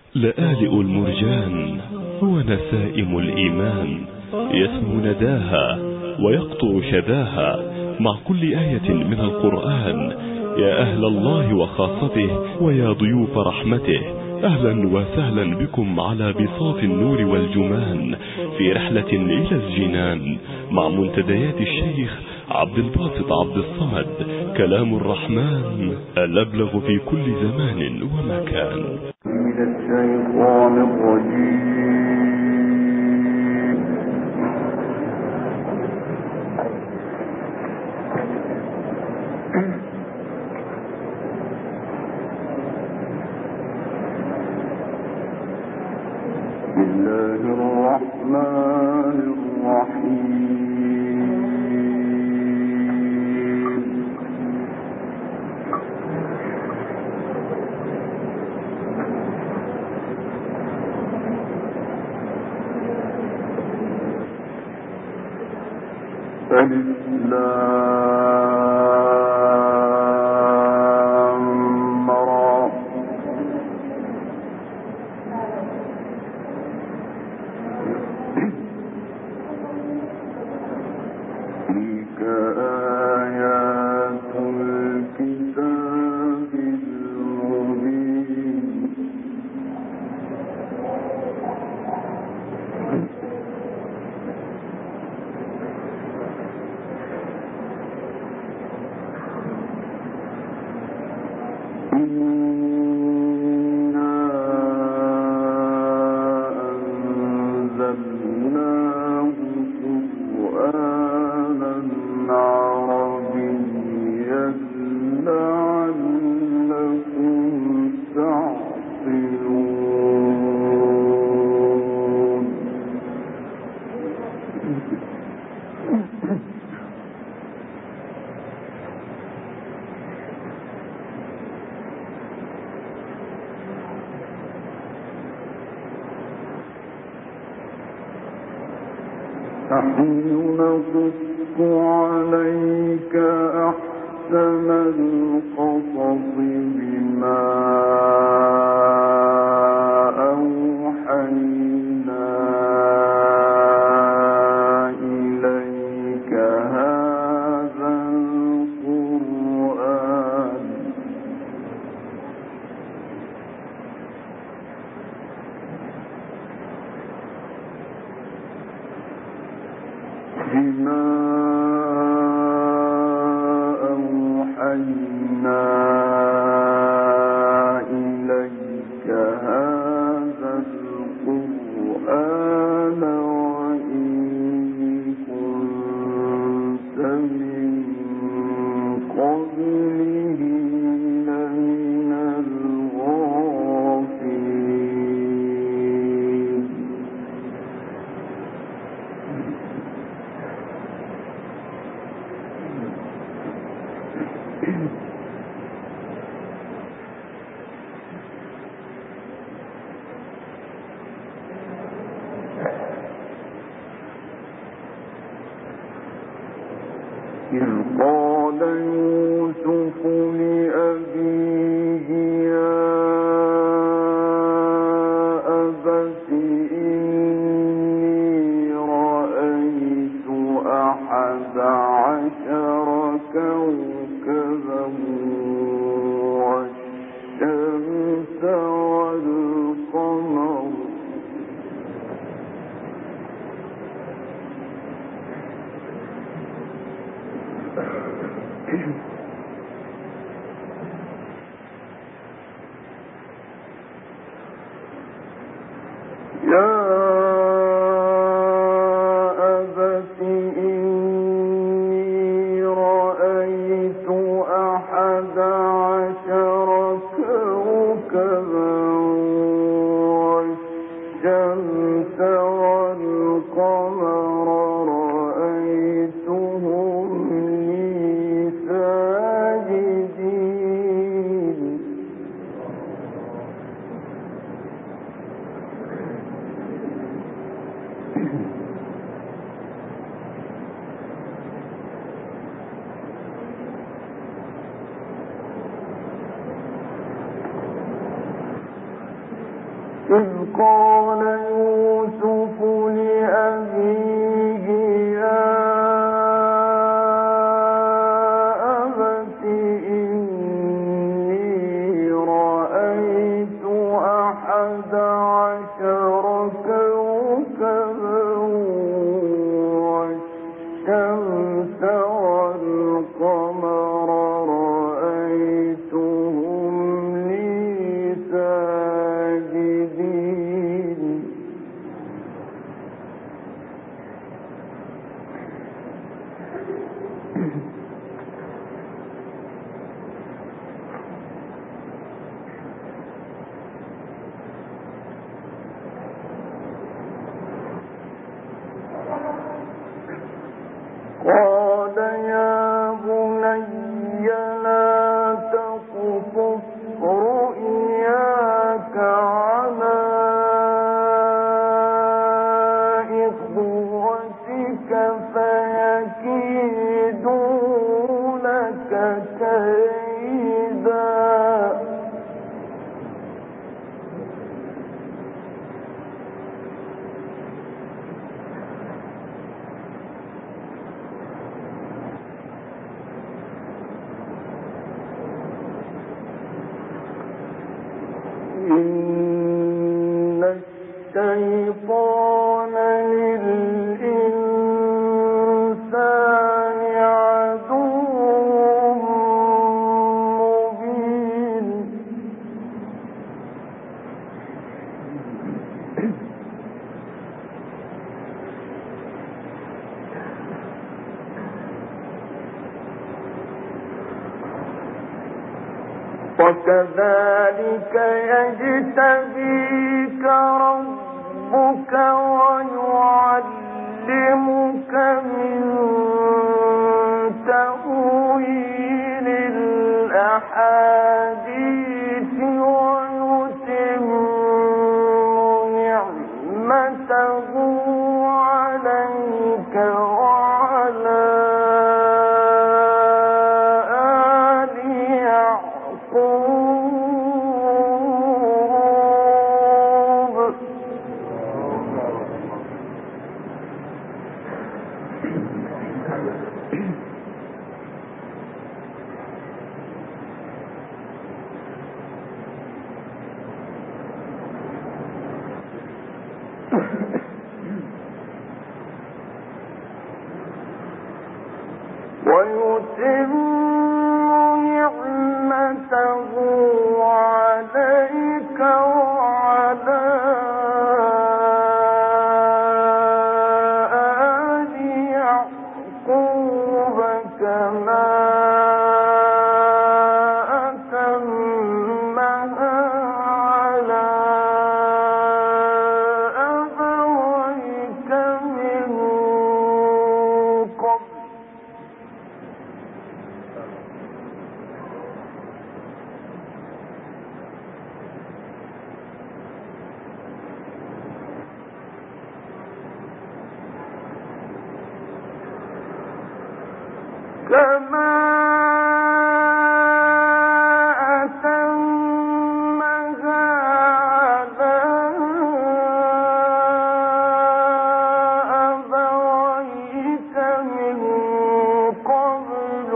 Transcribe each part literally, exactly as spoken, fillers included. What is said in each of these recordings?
لآلئ المرجان هو نسائم الإيمان، يسمو نداها ويقطر شذاها مع كل آية من القرآن. يا أهل الله وخاصته ويا ضيوف رحمته، أهلا وسهلا بكم على بساط النور والجمان في رحلة إلى الجنان مع منتديات الشيخ عبد الباسط عبد الصمد. كلام الرحمن الأبلغ في كل زمان ومكان. من الشيطان الرجيم. بسم الله الرحمن الرحيم. الإسلام مرى تلك آيات الكتاب المبين. إنا أنزلناه قرآنا عربيا لعلكم تعقلون. نحن نقص عليك أحسن القصص بما أوحينا إليك هذا القرآن بما أوحينا إليك هذا القرآن وإن كنت من قبله لمن الغافلين. إذ قال يوسف لأبيه يا أبت إني رأيت أحد عشر كوكبا والشمس والقمر يا أبت إني رأيت أحد عشر كوكبا والشمس والقمر رأيتهم لي ساجدين. إذ قال يوسف لأبيه يا أبت إني رأيت أحد عشر كوكبا والشمس والقمر رأيتهم لي ساجدين. قال يا بني لا تقصص رؤياك على إخوتك فيكيدوا لك كيدا. إن الشيطان للإنسان عدو مبين. وكذلك يجتبيك ربك ويعلمك من تأويل الأحاديث ويتم نعمته عليك وعلى آل يعقوب. ويتم نعمته عليك وعلى آل يعقوب كما أتمها على أبويك من قبل. كما أتمها على أبويك من قبل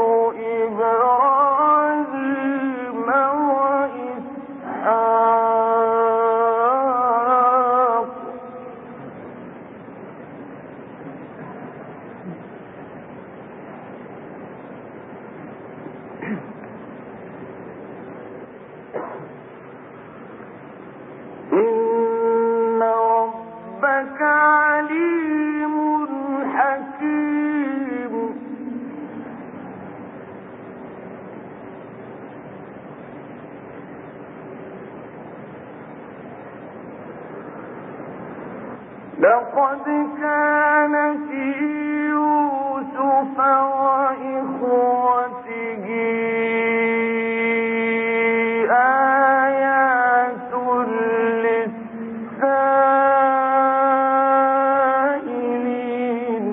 إبراهيم وإسحاق. إن ربك عليم حكيم. لقد كان في يوسف وإخوته آيات للسائلين.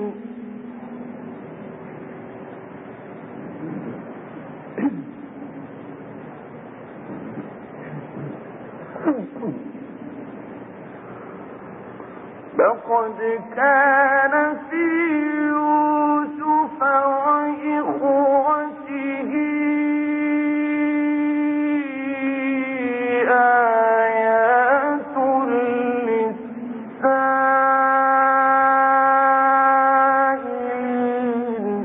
لقد كان في يوسف وإخوته آيات للسائلين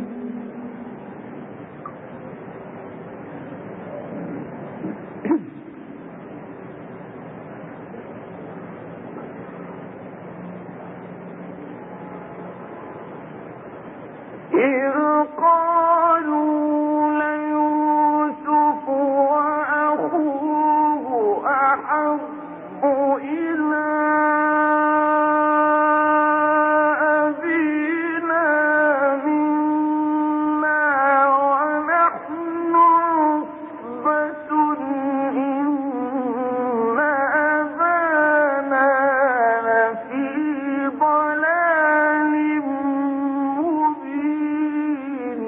إذ قالوا ليوسف وأخوه أحب إلى أبينا منا ونحن عصبة إن أبانا لفي ضلال مبين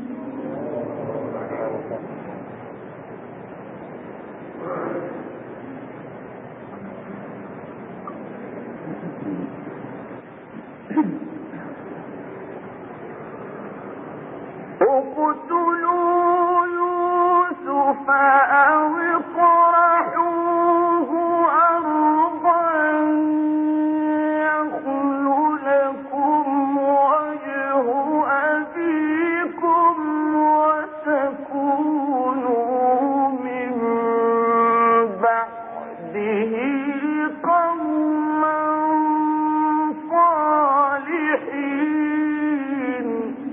اقتلوا يوسف أو اطرحوه أرضا يخل لكم وجه أبيكم وتكونوا من بعده قوما صالحين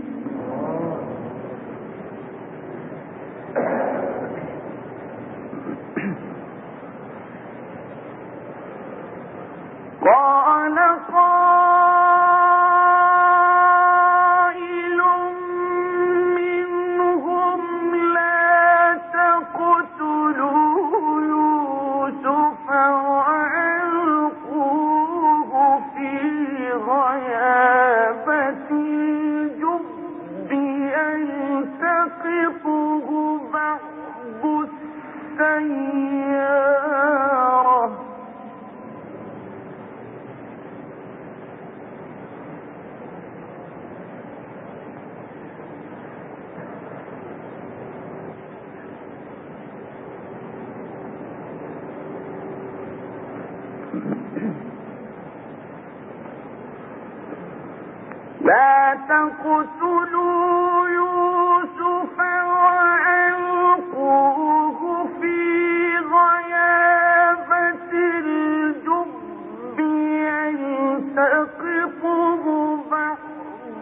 قال قائل منهم لا تقتلوا يوسف وألقوه في غيابة الجب يلتقطه بعض السيارة لا تقتلوا يوسف وألقوه في غيابة الجب يلتقطه بعض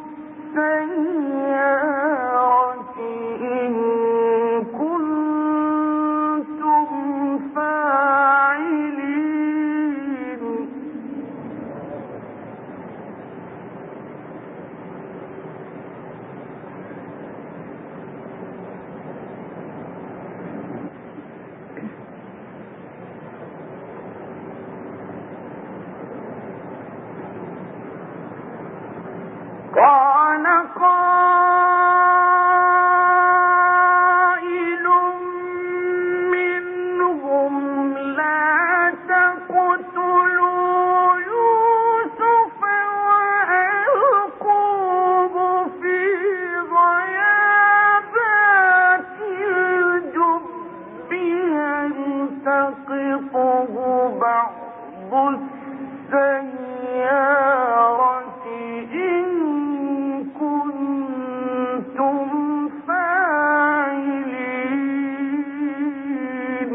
السيارة إن كنتم فاعلين قال قائل منهم لا تقتلوا يوسف وألقوه في غيابات الجب يلتقطه بعض السيارة إن كنتم فاعلين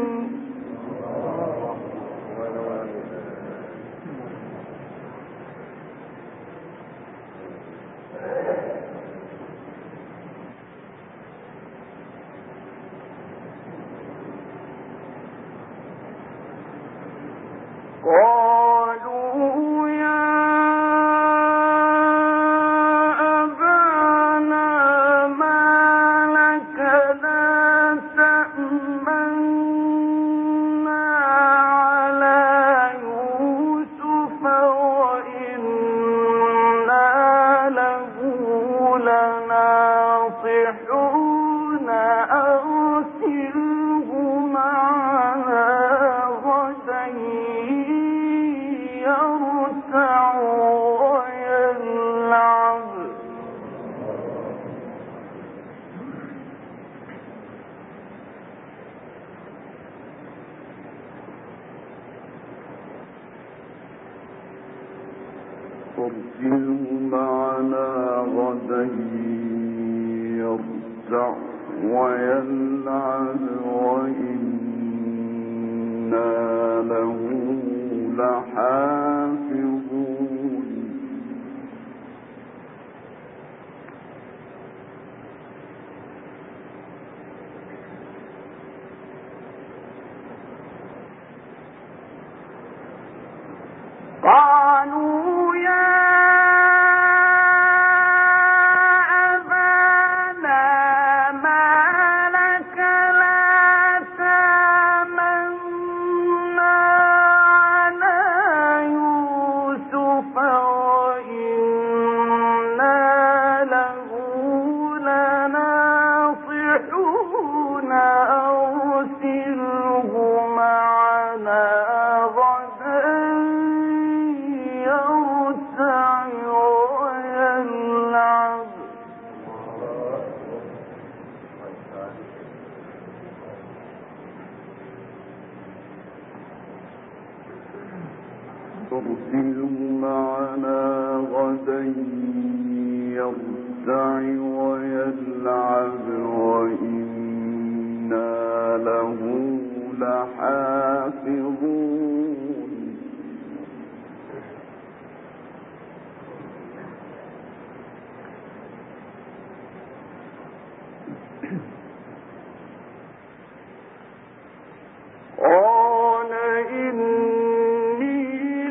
قالوا يا أبانا ما لك لا تأمنا على يوسف وإنا له لناصحون أرسله معنا غدا يرتع فارسله معنا غدا يرتع ويلعب وإنا له لحافظون قالوا يا ترسله معنا غدا يرتع ويلعب وإنا له لحافظون قال إني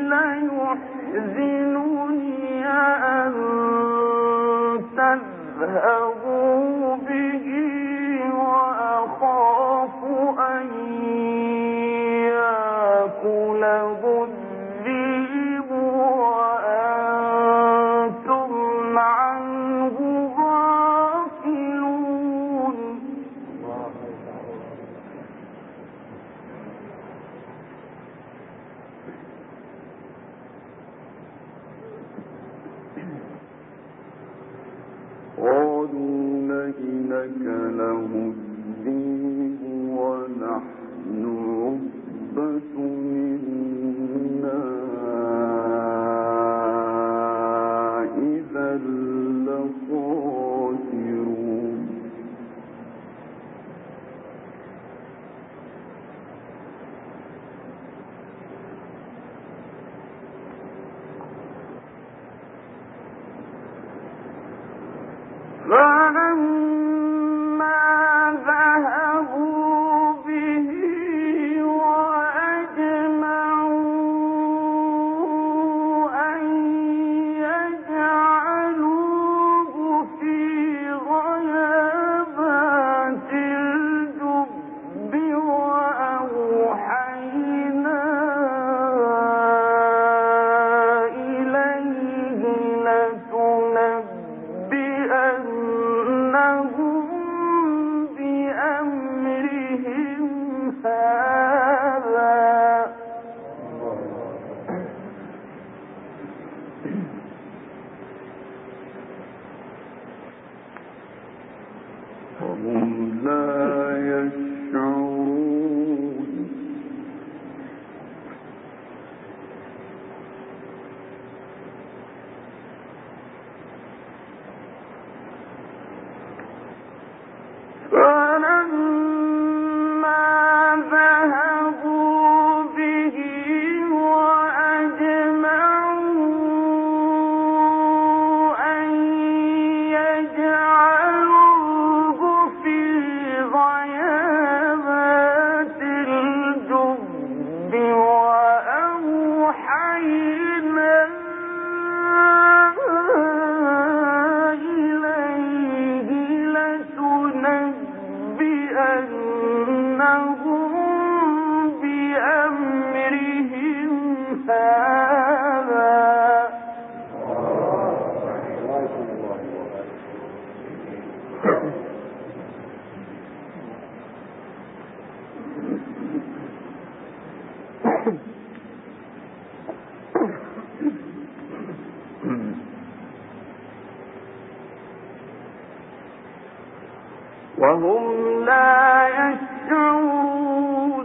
ليحزنني أن تذهبوا به وأخاف أن يأكله الذئب وأنتم عنه غافلون قالوا لئنك له الذئب ونحن عصبة منا إذا لخاسرون فلما ذهبوا به وأجمعوا أن يجعلوه في غيابات الجب وأوحينا إليه لتنبئنهم بأمرهم هذا وهم لا يشعرون فلما ذهبوا به وأجمعوا أن يجعلوه في غيابات الجب وأوحينا إليه لتنبئنهم بأمرهم هذا وهم لا يشعرون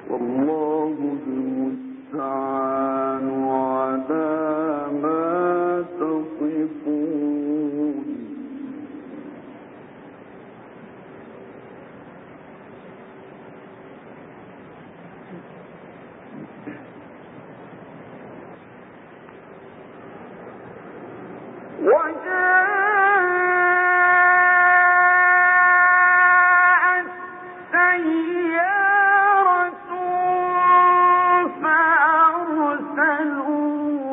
والله المستعان على ما تصفون وجاءت سيارة فأرسلوا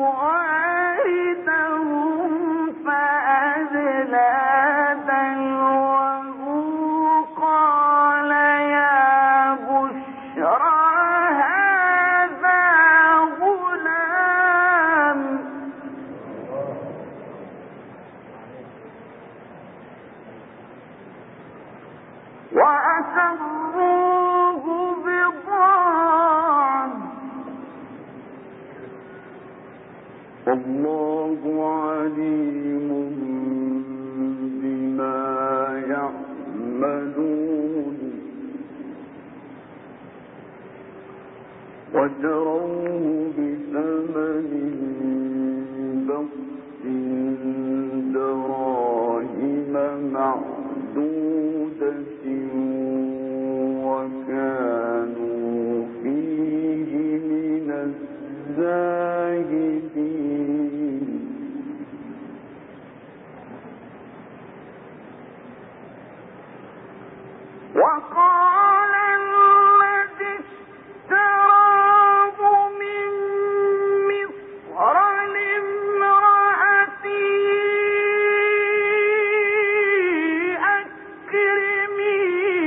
واردهم فأدلى دلوه قال يا بشرى هذا غلام وأسروه بضاعة والله عليم بما يعملون وشروه بثمن بخس دراهم معدودة وكانوا فيه من الزاهدين وقال الذي اشتراه من مصر لامرأته أكرمي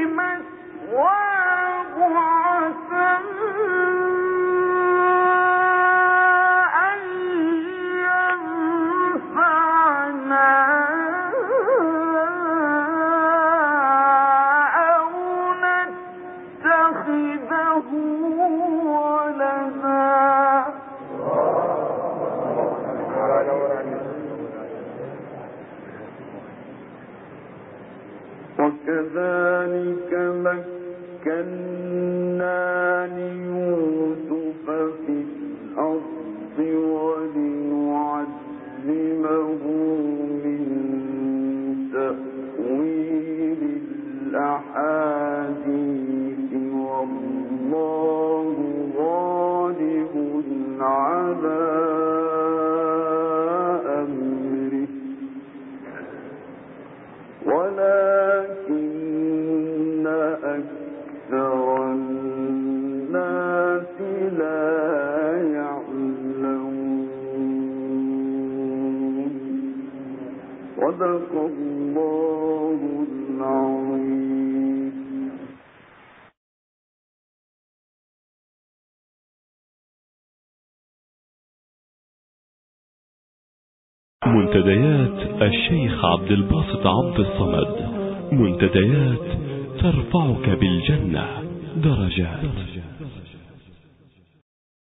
مثواه عسى أن ينفعنا أو نتخذه ولدا وكذلك مكنا ليوسف في الأرض ولنعلمه من تأويل الأحاديث والله غالب على أمره ولكن أكثر الناس لا يعلمون صدق الله العظيم. منتديات الشيخ عبد الباسط عبد الصمد، منتديات ترفعك بالجنة درجات.